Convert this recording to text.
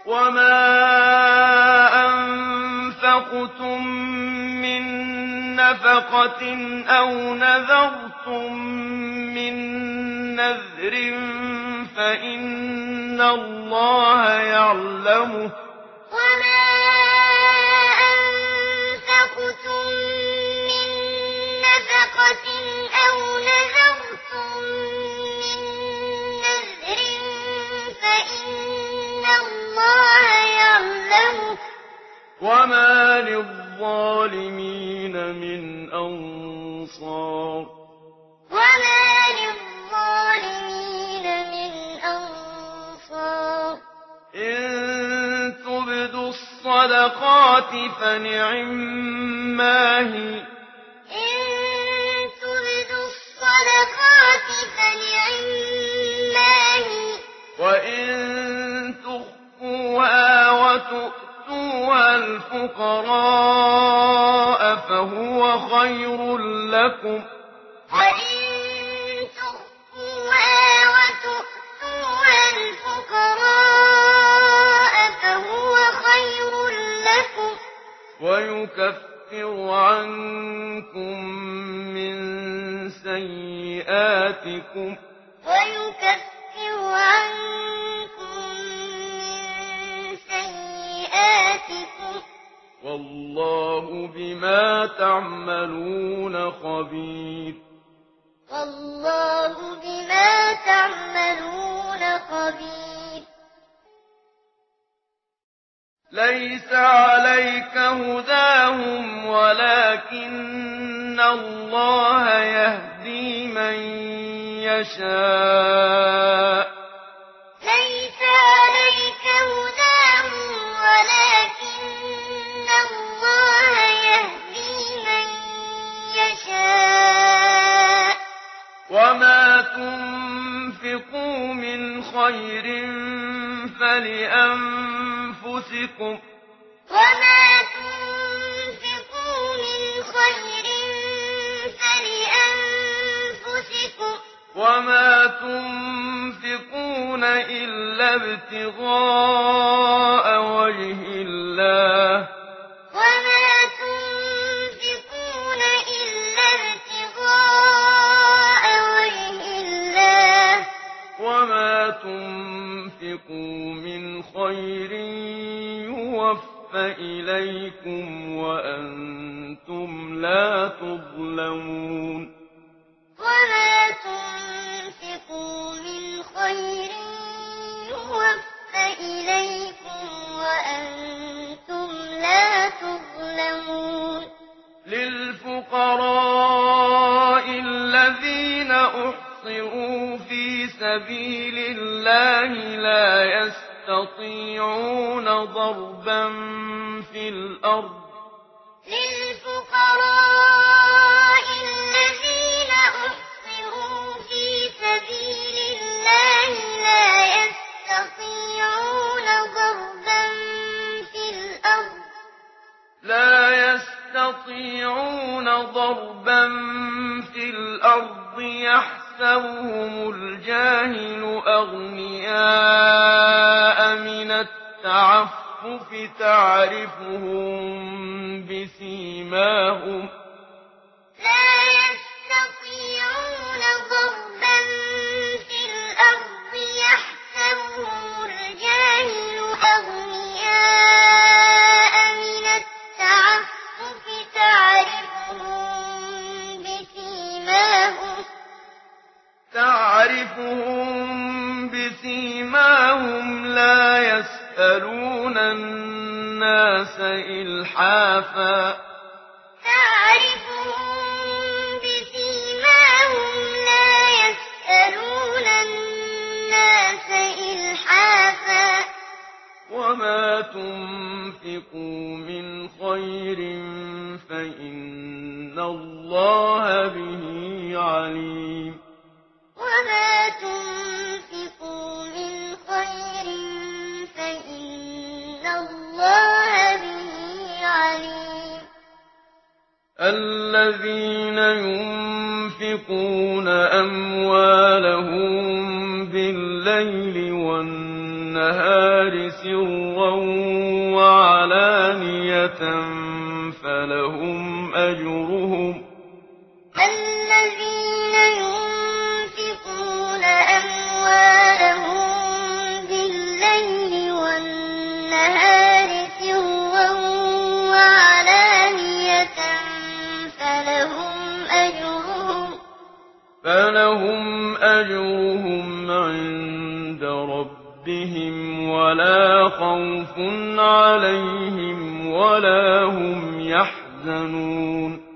وَمَا أَنفَقْتُم مِّن نَّفَقَةٍ أَوْ نَذَرْتُم مِّن نَّذْرٍ فَإِنَّ اللَّهَ يَعْلَمُهُ ۗ وَمَا أَنفَقْتُم مِّن نَّفَقَةٍ أَوْ نَذَرْتُم مِّن نَّذْرٍ فَإِنَّ اللَّهَ يَعْلَمُهُ ۗ وَمَا لِلظَّالِمِينَ مِنْ أَنصَارٍ وَمَا لِلظَّالِمِينَ مِنْ أَنصَارٍ إِن تُبْدُوا الصَّدَقَاتِ فَنِعِمَّا هِيَ ۖ إِن تُبْدُوا الصَّدَقَاتِ فَنِعِمَّا هِيَ ۖ وَإِن تُخْفُوهَا وَتُؤْتُوهَا الْفُقَرَاءَ فَهُوَ خَيْرٌ لَّكُمْ ۚ وَإِن تُخْفُوهَا وَتُؤْتُوهَا الْفُقَرَاءَ فَهُوَ خَيْرٌ لَّكُمْ ۚ وَيُكَفِّرُ عَنكُم مِّن سَيِّئَاتِكُمْ ۗ وَاللَّهُ بِمَا تَعْمَلُونَ خَبِيرٌ وَاللَّهُ بِمَا تَعْمَلُونَ خَبِيرٌ لَيْسَ عَلَيْكَ هُدَاهُمْ وَلَٰكِنَّ اللَّهَ يَهْدِي مَن يَشَاءُ ۚ لَيْسَ عَلَيْكَ هُدَاهُمْ وَلَٰكِنَّ اللَّهَ يَهْدِي مَن يَشَاءُ ۚ وَمَا تُنفِقُوا مِنْ خَيْرٍ فَلِأَنفُسِكُمْ ۚ وَمَا تُنفِقُوا مِنْ خَيْرٍ فَلِأَنفُسِكُمْ ۚ وَمَا تُنفِقُونَ إِلَّا ابْتِغَاءَ وَجْهِ اللَّهِ ۚ وَمَا تُنفِقُونَ إِلَّا ابْتِغَاءَ وَجْهِ اللَّهِ ۚ وَمَا تُنفِقُوا مِنْ خَيْرٍ يُوَفَّ إِلَيْكُمْ وَأَنتُمْ لَا تُظْلَمُونَ وَمَا تُنفِقُوا مِنْ خَيْرٍ يُوَفَّ إِلَيْكُمْ وَأَنتُمْ لَا تُظْلَمُونَ لِلْفُقَرَاءِ الَّذِينَ أُحْصِرُوا فِي سَبِيلِ اللَّهِ لَا يَسْتَطِيعُونَ ضَرْبًا فِي الْأَرْضِ لِلْفُقَرَاءِ الَّذِينَ أُحْصِرُوا فِي سَبِيلِ اللَّهِ لَا يَسْتَطِيعُونَ ضَرْبًا فِي الْأَرْضِ يَحْسَبُهُمُ الْجَاهِلُ أَغْنِيَاءَ مِنَ التَّعَفُّفِ تَعْرِفُهُم بِسِيمَاهُمْ لَا يَسْأَلُونَ النَّاسَ إِلْحَافًا وَمَا تُنفِقُوا مِنْ خَيْرٍ فَإِنَّ اللَّهَ بِهِ عَلِيمٌ وَمَا تُنفِقُوا مِنْ خَيْرٍ فَإِنَّ اللَّهَ بِهِ عَلِيمٌ الَّذِينَ يُنفِقُونَ أَمْوَالَهُم بِاللَّيْلِ وَالنَّهَارِ سرا وعلانية فلهم أجرهم الذين ينفقون أموالهم بالليل والنهار سرا وعلانية فلهم أجرهم عند ربهم ولا خوف عليهم ولا هم يحزنون